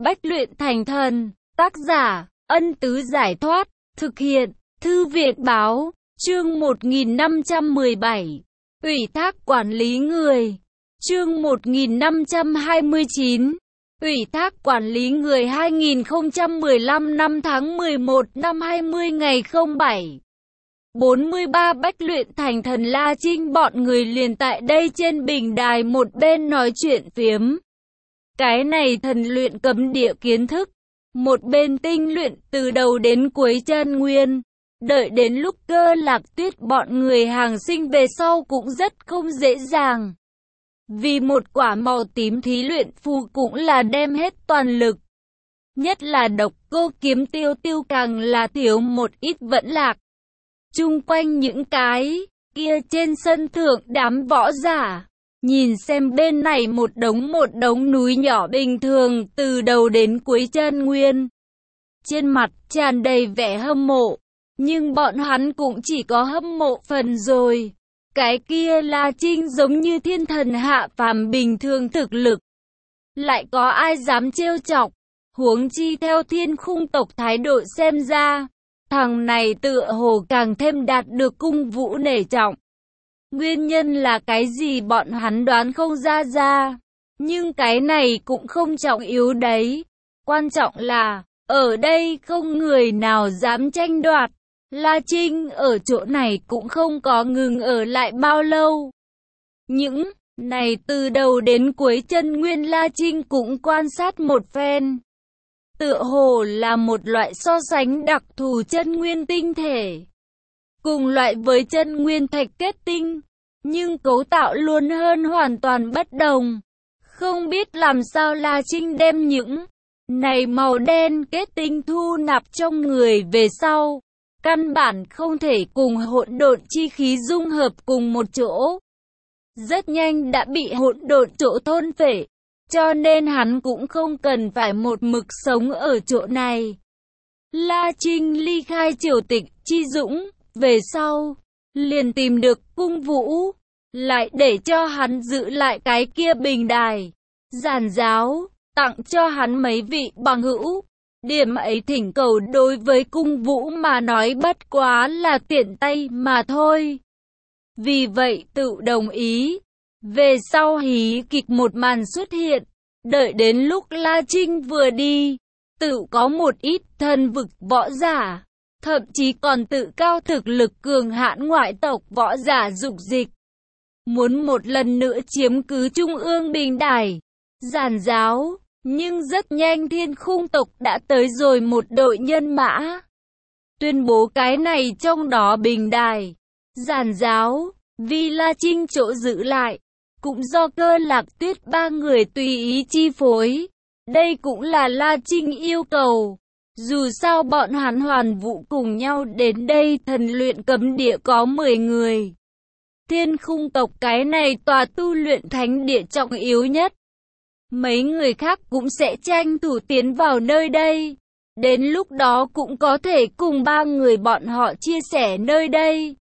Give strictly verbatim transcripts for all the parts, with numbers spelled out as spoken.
Bách luyện thành thần. Tác giả, Ân Tứ Giải Thoát. Thực hiện, Thư viện Báo. Chương một nghìn năm trăm mười bảy. Ủy thác quản lý người. Chương một nghìn năm trăm hai mươi chín. Ủy thác quản lý người hai nghìn không trăm mười lăm năm tháng mười một năm hai mươi ngày không bảy. bốn mươi ba Bách luyện thành thần La Trinh bọn người liền tại đây trên bình đài một bên nói chuyện phiếm. Cái này thần luyện cấm địa kiến thức. Một bên tinh luyện từ đầu đến cuối chân nguyên. Đợi đến lúc Cơ Lạc Tuyết bọn người hàng sinh về sau cũng rất không dễ dàng. Vì một quả màu tím thí luyện phù cũng là đem hết toàn lực. Nhất là Độc Cô Kiếm Tiêu Tiêu càng là thiếu một ít vẫn lạc. Chung quanh những cái kia trên sân thượng đám võ giả. Nhìn xem bên này một đống một đống núi nhỏ bình thường từ đầu đến cuối chân nguyên. Trên mặt tràn đầy vẻ hâm mộ. Nhưng bọn hắn cũng chỉ có hâm mộ phần rồi. Cái kia La Trinh giống như thiên thần hạ phàm bình thường thực lực. Lại có ai dám trêu chọc. Huống chi theo Thiên Khung tộc thái độ xem ra. Thằng này tựa hồ càng thêm đạt được cung vũ nể trọng. Nguyên nhân là cái gì bọn hắn đoán không ra ra. Nhưng cái này cũng không trọng yếu đấy. Quan trọng là, ở đây không người nào dám tranh đoạt. La Trinh ở chỗ này cũng không có ngừng ở lại bao lâu. Những này từ đầu đến cuối chân nguyên La Trinh cũng quan sát một phen. Tựa hồ là một loại so sánh đặc thù chân nguyên tinh thể. Cùng loại với chân nguyên thạch kết tinh. Nhưng cấu tạo luôn hơn hoàn toàn bất đồng. Không biết làm sao La Trinh đem những này màu đen kết tinh thu nạp trong người về sau. Căn bản không thể cùng hỗn độn chi khí dung hợp cùng một chỗ. Rất nhanh đã bị hỗn độn chỗ thôn phệ. Cho nên hắn cũng không cần phải một mực sống ở chỗ này. La Trinh ly khai triều tịch chi dũng. Về sau, liền tìm được cung vũ. Lại để cho hắn giữ lại cái kia bình đài. Giàn giáo, tặng cho hắn mấy vị bằng hữu. Điểm ấy thỉnh cầu đối với cung vũ mà nói bất quá là tiện tay mà thôi. Vì vậy tự đồng ý. Về sau hí kịch một màn xuất hiện. Đợi đến lúc La Trinh vừa đi. Tự có một ít thần vực võ giả. Thậm chí còn tự cao thực lực cường hãn ngoại tộc võ giả dục dịch. Muốn một lần nữa chiếm cứ trung ương bình đài. Giàn giáo. Nhưng rất nhanh Thiên Khung tộc đã tới rồi một đội nhân mã. Tuyên bố cái này trong đó bình đài. Giàn giáo. Vì La Trinh chỗ giữ lại. Cũng do Cơ Lạc Tuyết ba người tùy ý chi phối. Đây cũng là La Trinh yêu cầu. Dù sao bọn hắn hoàn vũ cùng nhau đến đây thần luyện cấm địa có mười người. Thiên Khung tộc cái này tòa tu luyện thánh địa trọng yếu nhất. Mấy người khác cũng sẽ tranh thủ tiến vào nơi đây. Đến lúc đó cũng có thể cùng ba người bọn họ chia sẻ nơi đây.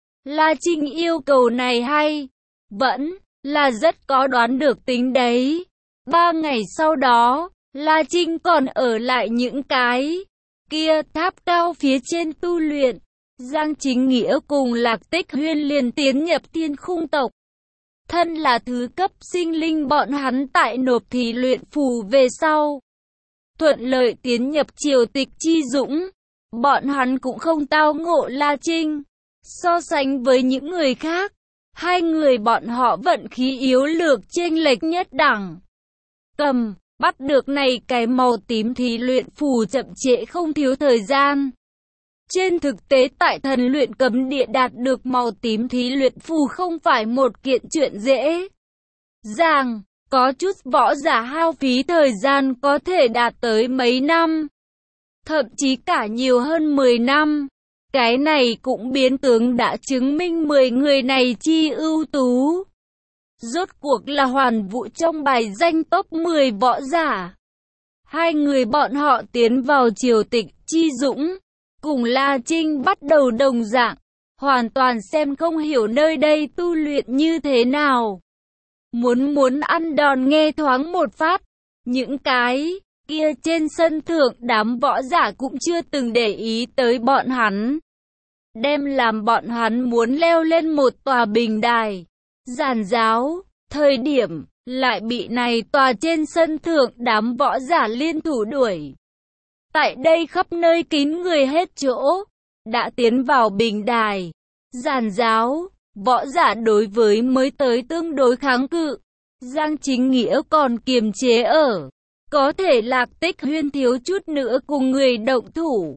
La Trinh yêu cầu này hay, vẫn là rất có đoán được tính đấy. Ba ngày sau đó, La Trinh còn ở lại những cái kia tháp cao phía trên tu luyện. Giang Chính Nghĩa cùng Lạc Tích Huyên liền tiến nhập Thiên Khung tộc. Thân là thứ cấp sinh linh bọn hắn tại nộp thí luyện phù về sau. Thuận lợi tiến nhập triều tịch chi dũng. Bọn hắn cũng không tao ngộ La Trinh. So sánh với những người khác, hai người bọn họ vận khí yếu lược chênh lệch nhất đẳng. Cầm, bắt được này cái màu tím thí luyện phù chậm trễ không thiếu thời gian. Trên thực tế tại thần luyện cấm địa đạt được màu tím thí luyện phù không phải một kiện chuyện dễ dàng, có chút võ giả hao phí thời gian có thể đạt tới mấy năm, thậm chí cả nhiều hơn mười năm. Cái này cũng biến tướng đã chứng minh mười người này chi ưu tú. Rốt cuộc là hoàn vũ trong bài danh top mười võ giả. Hai người bọn họ tiến vào triều tịch chi dũng. Cùng La Trinh bắt đầu đồng dạng, hoàn toàn xem không hiểu nơi đây tu luyện như thế nào. Muốn muốn ăn đòn nghe thoáng một phát, những cái kia trên sân thượng đám võ giả cũng chưa từng để ý tới bọn hắn. Đem làm bọn hắn muốn leo lên một tòa bình đài, giàn giáo, thời điểm, lại bị này tòa trên sân thượng đám võ giả liên thủ đuổi. Tại đây khắp nơi kín người hết chỗ, đã tiến vào bình đài, giàn giáo, võ giả đối với mới tới tương đối kháng cự. Giang Chính Nghĩa còn kiềm chế ở, có thể Lạc Tích Huyên thiếu chút nữa cùng người động thủ.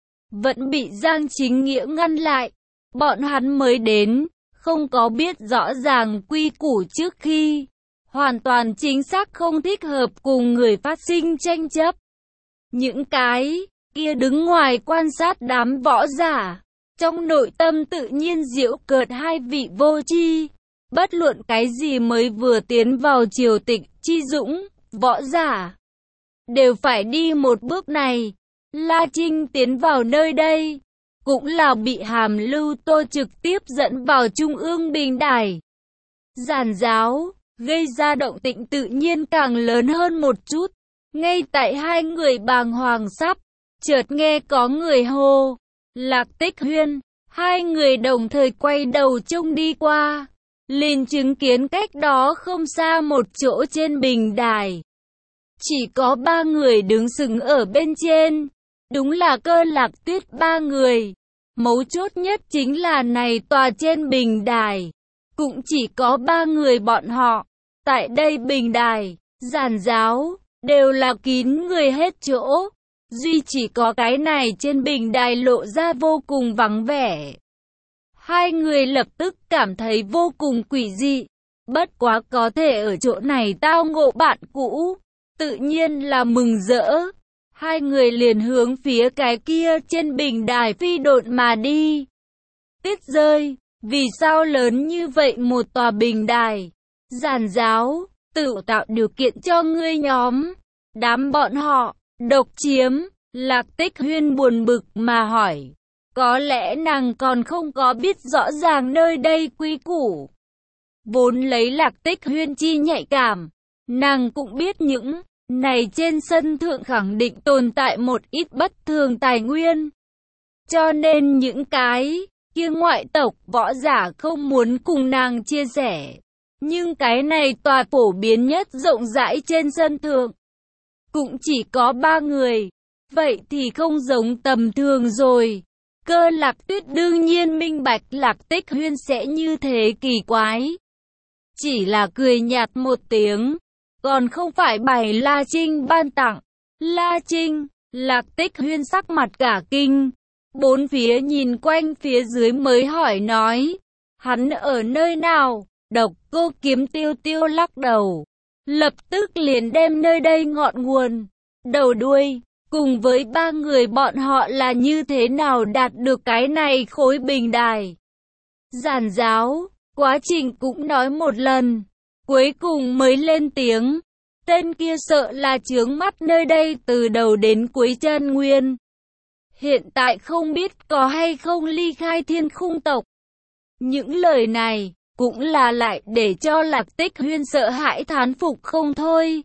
Vẫn bị Giang Chính Nghĩa ngăn lại, bọn hắn mới đến, không có biết rõ ràng quy củ trước khi, hoàn toàn chính xác không thích hợp cùng người phát sinh tranh chấp. Những cái kia đứng ngoài quan sát đám võ giả, trong nội tâm tự nhiên giễu cợt hai vị vô tri. Bất luận cái gì mới vừa tiến vào triều tịch chi dũng, võ giả, đều phải đi một bước này. La Trinh tiến vào nơi đây, cũng là bị Hàm Lưu Tô trực tiếp dẫn vào trung ương bình đài. Giàn giáo, gây ra động tĩnh tự nhiên càng lớn hơn một chút. Ngay tại hai người bàng hoàng sắp, chợt nghe có người hô, Lạc Tích Huyên, hai người đồng thời quay đầu trông đi qua. Liền chứng kiến cách đó không xa một chỗ trên bình đài, chỉ có ba người đứng sừng ở bên trên. Đúng là Cơ Lạc Tuyết ba người. Mấu chốt nhất chính là này tòa trên bình đài, cũng chỉ có ba người bọn họ. Tại đây bình đài, giàn giáo, đều là kín người hết chỗ. Duy chỉ có cái này trên bình đài lộ ra vô cùng vắng vẻ. Hai người lập tức cảm thấy vô cùng quỷ dị. Bất quá có thể ở chỗ này tao ngộ bạn cũ, tự nhiên là mừng rỡ. Hai người liền hướng phía cái kia trên bình đài phi độn mà đi. Tuyết rơi, vì sao lớn như vậy một tòa bình đài? Giàn giáo, tự tạo điều kiện cho ngươi nhóm. Đám bọn họ, độc chiếm. Lạc Tích Huyên buồn bực mà hỏi. Có lẽ nàng còn không có biết rõ ràng nơi đây quy củ. Vốn lấy Lạc Tích Huyên chi nhạy cảm, nàng cũng biết những này trên sân thượng khẳng định tồn tại một ít bất thường tài nguyên. Cho nên những cái kia ngoại tộc võ giả không muốn cùng nàng chia sẻ. Nhưng cái này tòa phổ biến nhất rộng rãi trên sân thượng, cũng chỉ có ba người. Vậy thì không giống tầm thường rồi. Cơ Lạc Tuyết đương nhiên minh bạch Lạc Tích Huyên sẽ như thế kỳ quái. Chỉ là cười nhạt một tiếng. Còn không phải bày La Trinh ban tặng. La Trinh, Lạc Tích Huyên sắc mặt cả kinh. Bốn phía nhìn quanh phía dưới mới hỏi nói. Hắn ở nơi nào? Độc Cô Kiếm Tiêu Tiêu lắc đầu. Lập tức liền đem nơi đây ngọn nguồn, đầu đuôi, cùng với ba người bọn họ là như thế nào đạt được cái này khối bình đài. Giàn giáo, quá trình cũng nói một lần, cuối cùng mới lên tiếng. Tên kia sợ là chướng mắt nơi đây từ đầu đến cuối chân nguyên. Hiện tại không biết có hay không ly khai Thiên Khung tộc. Những lời này cũng là lại để cho Lạc Tích Huyên sợ hãi thán phục không thôi.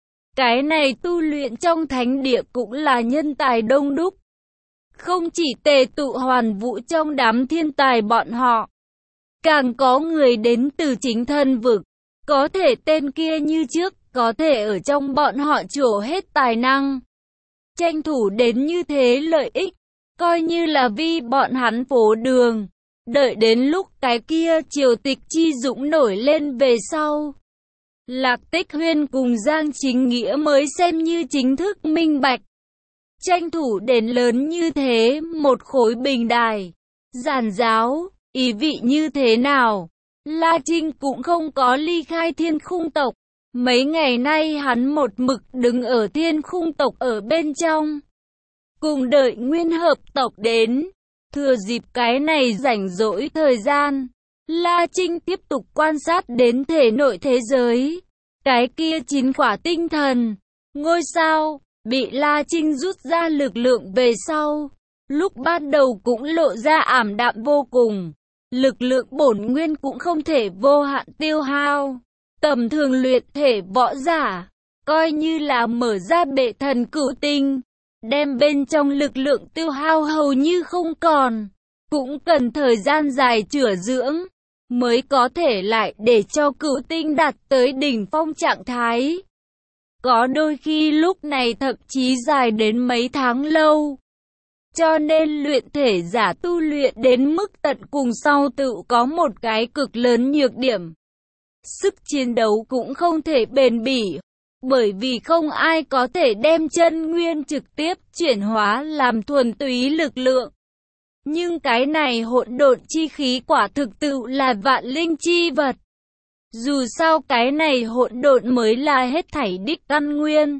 Cái này tu luyện trong thánh địa cũng là nhân tài đông đúc. Không chỉ tề tụ hoàn vũ trong đám thiên tài bọn họ, càng có người đến từ chính thân vực. Có thể tên kia như trước, có thể ở trong bọn họ trổ hết tài năng. Tranh thủ đến như thế lợi ích, coi như là vì bọn hắn phố đường. Đợi đến lúc cái kia triều tịch chi dũng nổi lên về sau, Lạc Tích Huyên cùng Giang Chính Nghĩa mới xem như chính thức minh bạch. Tranh thủ đến lớn như thế một khối bình đài, giàn giáo, ý vị như thế nào? La Trinh cũng không có ly khai Thiên Khung tộc. Mấy ngày nay hắn một mực đứng ở Thiên Khung tộc ở bên trong, cùng đợi Nguyên Hợp tộc đến. Thừa dịp cái này rảnh rỗi thời gian, La Trinh tiếp tục quan sát đến thể nội thế giới. Cái kia chín quả tinh thần, ngôi sao, bị La Trinh rút ra lực lượng về sau. Lúc ban đầu cũng lộ ra ảm đạm vô cùng. Lực lượng bổn nguyên cũng không thể vô hạn tiêu hao. Tầm thường luyện thể võ giả, coi như là mở ra bệ thần cửu tinh, đem bên trong lực lượng tiêu hao hầu như không còn, cũng cần thời gian dài chữa dưỡng, mới có thể lại để cho cửu tinh đạt tới đỉnh phong trạng thái. Có đôi khi lúc này thậm chí dài đến mấy tháng lâu. Cho nên luyện thể giả tu luyện đến mức tận cùng sau tự có một cái cực lớn nhược điểm. Sức chiến đấu cũng không thể bền bỉ, bởi vì không ai có thể đem chân nguyên trực tiếp chuyển hóa làm thuần túy lực lượng. Nhưng cái này hỗn độn chi khí quả thực tự là vạn linh chi vật. Dù sao cái này hỗn độn mới là hết thảy đích căn nguyên.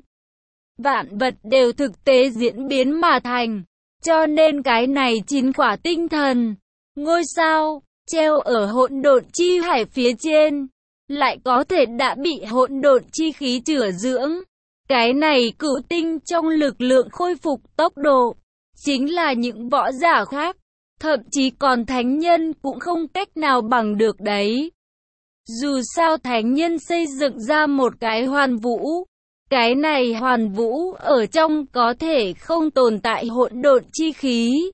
Vạn vật đều thực tế diễn biến mà thành. Cho nên cái này chín quả tinh thần, ngôi sao, treo ở hỗn độn chi hải phía trên, lại có thể đã bị hỗn độn chi khí chữa dưỡng. Cái này cửu tinh trong lực lượng khôi phục tốc độ, chính là những võ giả khác, thậm chí còn thánh nhân cũng không cách nào bằng được đấy. Dù sao thánh nhân xây dựng ra một cái hoàn vũ, cái này hoàn vũ ở trong có thể không tồn tại hỗn độn chi khí.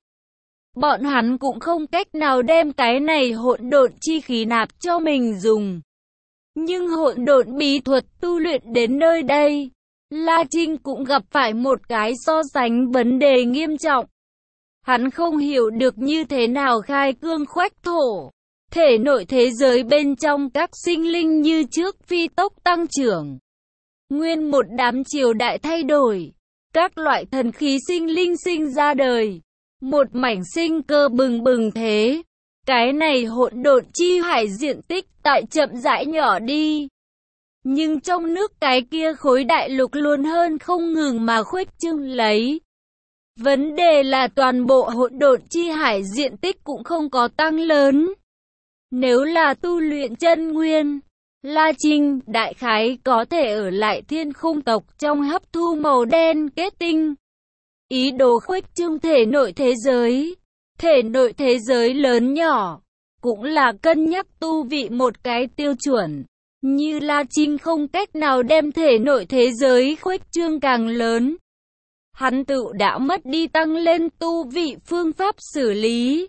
Bọn hắn cũng không cách nào đem cái này hỗn độn chi khí nạp cho mình dùng. Nhưng hỗn độn bí thuật tu luyện đến nơi đây, La Trinh cũng gặp phải một cái so sánh vấn đề nghiêm trọng. Hắn không hiểu được như thế nào khai cương khoách thổ, thể nội thế giới bên trong các sinh linh như trước phi tốc tăng trưởng. Nguyên một đám triều đại thay đổi, các loại thần khí sinh linh sinh ra đời, một mảnh sinh cơ bừng bừng thế. Cái này hỗn độn chi hải diện tích tại chậm rãi nhỏ đi. Nhưng trong nước cái kia khối đại lục luôn hơn không ngừng mà khuếch trương lấy. Vấn đề là toàn bộ hỗn độn chi hải diện tích cũng không có tăng lớn. Nếu là tu luyện chân nguyên, La Trinh đại khái có thể ở lại thiên khung tộc trong hấp thu màu đen kết tinh. Ý đồ khuếch trương thể nội thế giới. Thể nội thế giới lớn nhỏ, cũng là cân nhắc tu vị một cái tiêu chuẩn. Như La Trinh không cách nào đem thể nội thế giới khuếch trương càng lớn. Hắn tự đã mất đi tăng lên tu vị phương pháp xử lý.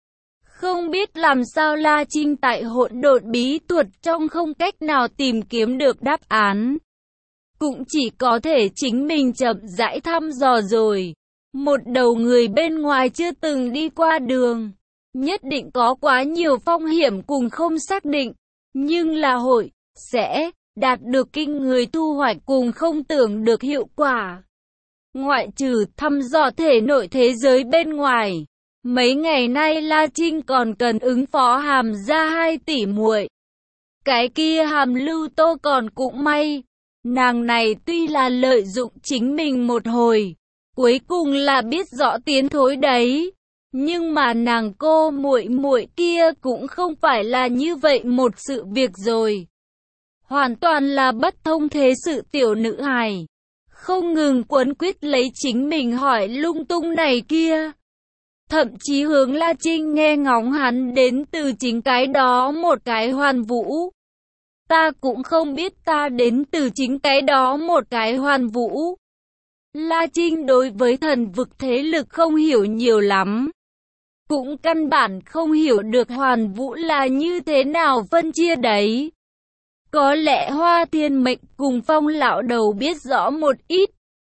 Không biết làm sao La Trinh tại hỗn độn bí thuật trong không cách nào tìm kiếm được đáp án. Cũng chỉ có thể chính mình chậm rãi thăm dò rồi. Một đầu người bên ngoài chưa từng đi qua đường, nhất định có quá nhiều phong hiểm cùng không xác định, nhưng là hội, sẽ, đạt được kinh người thu hoạch cùng không tưởng được hiệu quả. Ngoại trừ thăm dò thể nội thế giới bên ngoài, mấy ngày nay La Trinh còn cần ứng phó Hàm gia hai tỷ muội. Cái kia Hàm Lưu Tô còn cũng may, nàng này tuy là lợi dụng chính mình một hồi, cuối cùng là biết rõ tiến thối đấy, nhưng mà nàng cô muội muội kia cũng không phải là như vậy một sự việc rồi. Hoàn toàn là bất thông thế sự tiểu nữ hài, không ngừng quấn quýt lấy chính mình hỏi lung tung này kia. Thậm chí hướng La Trinh nghe ngóng hắn đến từ chính cái đó một cái hoàn vũ. Ta cũng không biết ta đến từ chính cái đó một cái hoàn vũ. La Trinh đối với thần vực thế lực không hiểu nhiều lắm. Cũng căn bản không hiểu được hoàn vũ là như thế nào phân chia đấy. Có lẽ Hoa Thiên Mệnh cùng Phong lão đầu biết rõ một ít.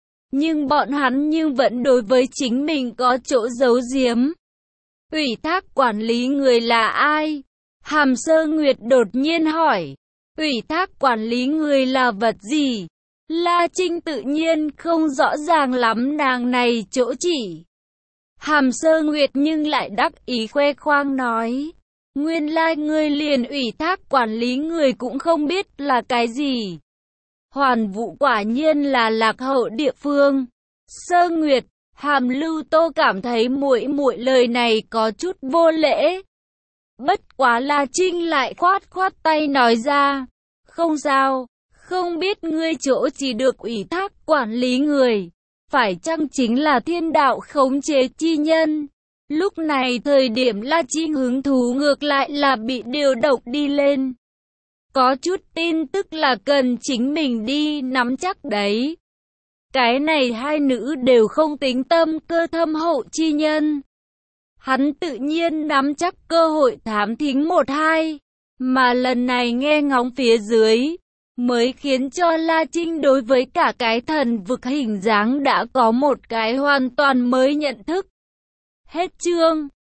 Nhưng bọn hắn nhưng vẫn đối với chính mình có chỗ giấu giếm. Ủy thác quản lý người là ai? Hàm Sơ Nguyệt đột nhiên hỏi. Ủy thác quản lý người là vật gì? La Trinh tự nhiên không rõ ràng lắm nàng này chỗ chỉ. Hàm Sơ Nguyệt nhưng lại đắc ý khoe khoang nói. Nguyên lai ngươi liền ủy thác quản lý người cũng không biết là cái gì. Hoàn vũ quả nhiên là lạc hậu địa phương. Sơ Nguyệt, Hàm Lưu Tô cảm thấy muội muội lời này có chút vô lễ. Bất quá La Trinh lại khoát khoát tay nói ra. Không sao, không biết ngươi chỗ chỉ được ủy thác quản lý người. Phải chăng chính là thiên đạo khống chế chi nhân? Lúc này thời điểm La Trinh hứng thú ngược lại là bị điều động đi lên. Có chút tin tức là cần chính mình đi nắm chắc đấy. Cái này hai nữ đều không tính tâm cơ thâm hậu chi nhân. Hắn tự nhiên nắm chắc cơ hội thám thính một hai, mà lần này nghe ngóng phía dưới, mới khiến cho La Trinh đối với cả cái thần vực hình dáng đã có một cái hoàn toàn mới nhận thức. Hết chương.